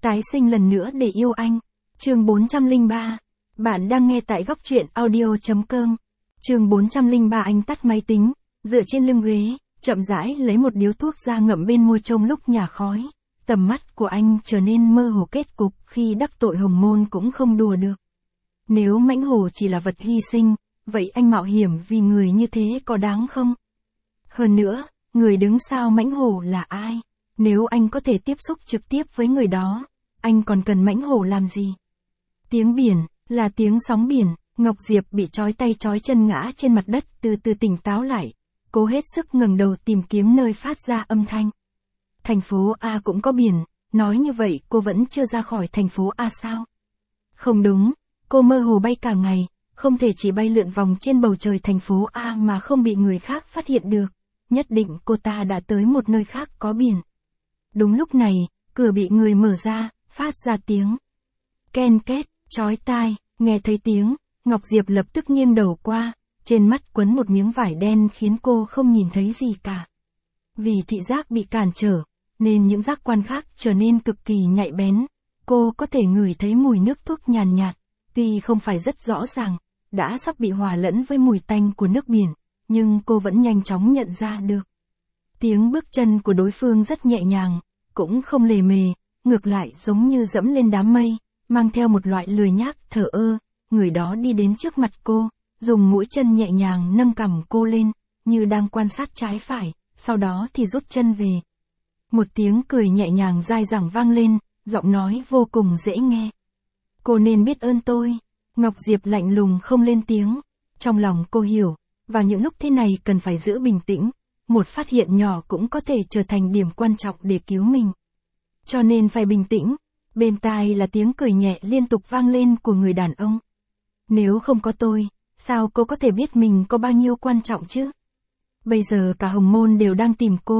Tái sinh lần nữa để yêu anh. Chương 403. Bạn đang nghe tại góc truyện audio.com. Chương 403. Anh tắt máy tính, dựa trên lưng ghế, chậm rãi lấy một điếu thuốc ra ngậm bên môi trong lúc nhả khói. Tầm mắt của anh trở nên mơ hồ, kết cục khi đắc tội Hồng Môn cũng không đùa được. Nếu Mãnh Hổ chỉ là vật hy sinh, vậy anh mạo hiểm vì người như thế có đáng không? Hơn nữa, người đứng sau Mãnh Hổ là ai? Nếu anh có thể tiếp xúc trực tiếp với người đó, anh còn cần Mãnh Hổ làm gì? Tiếng biển, là tiếng sóng biển. Ngọc Diệp bị trói tay trói chân ngã trên mặt đất, từ từ tỉnh táo lại. Cô hết sức ngẩng đầu tìm kiếm nơi phát ra âm thanh. Thành phố A cũng có biển, nói như vậy cô vẫn chưa ra khỏi thành phố A sao? Không đúng, cô mơ hồ bay cả ngày, không thể chỉ bay lượn vòng trên bầu trời thành phố A mà không bị người khác phát hiện được. Nhất định cô ta đã tới một nơi khác có biển. Đúng lúc này, cửa bị người mở ra, phát ra tiếng ken két, chói tai. Nghe thấy tiếng, Ngọc Diệp lập tức nghiêng đầu qua, trên mắt quấn một miếng vải đen khiến cô không nhìn thấy gì cả. Vì thị giác bị cản trở, nên những giác quan khác trở nên cực kỳ nhạy bén. Cô có thể ngửi thấy mùi nước thuốc nhàn nhạt, tuy không phải rất rõ ràng, đã sắp bị hòa lẫn với mùi tanh của nước biển, nhưng cô vẫn nhanh chóng nhận ra được. Tiếng bước chân của đối phương rất nhẹ nhàng, cũng không lề mề, ngược lại giống như dẫm lên đám mây, mang theo một loại lười nhác, thờ ơ. Người đó đi đến trước mặt cô, dùng mũi chân nhẹ nhàng nâng cằm cô lên, như đang quan sát trái phải, sau đó thì rút chân về. Một tiếng cười nhẹ nhàng dai dẳng vang lên, giọng nói vô cùng dễ nghe. Cô nên biết ơn tôi. Ngọc Diệp lạnh lùng không lên tiếng. Trong lòng cô hiểu, vào những lúc thế này cần phải giữ bình tĩnh. Một phát hiện nhỏ cũng có thể trở thành điểm quan trọng để cứu mình. Cho nên phải bình tĩnh. Bên tai là tiếng cười nhẹ liên tục vang lên của người đàn ông. Nếu không có tôi, sao cô có thể biết mình có bao nhiêu quan trọng chứ? Bây giờ cả Hồng Môn đều đang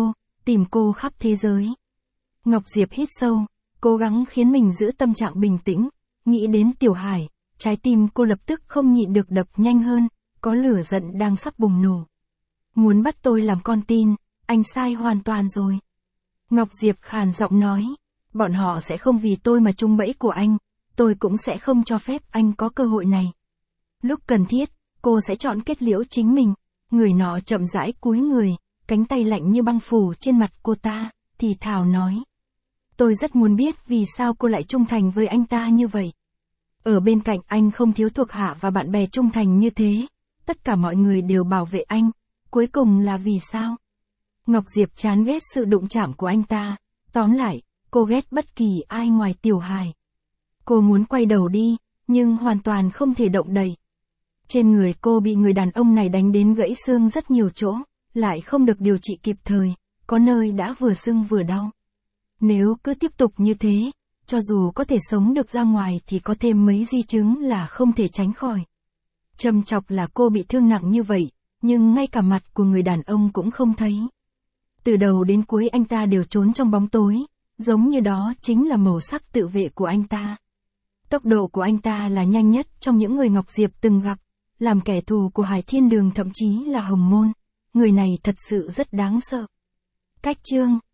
tìm cô khắp thế giới. Ngọc Diệp hít sâu, cố gắng khiến mình giữ tâm trạng bình tĩnh, nghĩ đến Tiểu Hải, trái tim cô lập tức không nhịn được đập nhanh hơn, có lửa giận đang sắp bùng nổ. Muốn bắt tôi làm con tin, anh sai hoàn toàn rồi. Ngọc Diệp khàn giọng nói, bọn họ sẽ không vì tôi mà trúng bẫy của anh, tôi cũng sẽ không cho phép anh có cơ hội này. Lúc cần thiết, cô sẽ chọn kết liễu chính mình. Người nọ chậm rãi cúi người, cánh tay lạnh như băng phủ trên mặt cô ta, thì thào nói. Tôi rất muốn biết vì sao cô lại trung thành với anh ta như vậy. Ở bên cạnh anh không thiếu thuộc hạ và bạn bè trung thành như thế. Tất cả mọi người đều bảo vệ anh. Cuối cùng là vì sao? Ngọc Diệp chán ghét sự đụng chạm của anh ta. Tóm lại, cô ghét bất kỳ ai ngoài Tiểu Hải. Cô muốn quay đầu đi, nhưng hoàn toàn không thể động đậy. Trên người cô bị người đàn ông này đánh đến gãy xương rất nhiều chỗ, lại không được điều trị kịp thời, có nơi đã vừa sưng vừa đau. Nếu cứ tiếp tục như thế, cho dù có thể sống được ra ngoài thì có thêm mấy di chứng là không thể tránh khỏi. Trầm chọc là cô bị thương nặng như vậy, nhưng ngay cả mặt của người đàn ông cũng không thấy. Từ đầu đến cuối anh ta đều trốn trong bóng tối, giống như đó chính là màu sắc tự vệ của anh ta. Tốc độ của anh ta là nhanh nhất trong những người Ngọc Diệp từng gặp, làm kẻ thù của Hải Thiên Đường thậm chí là Hồng Môn. Người này thật sự rất đáng sợ. Cách chương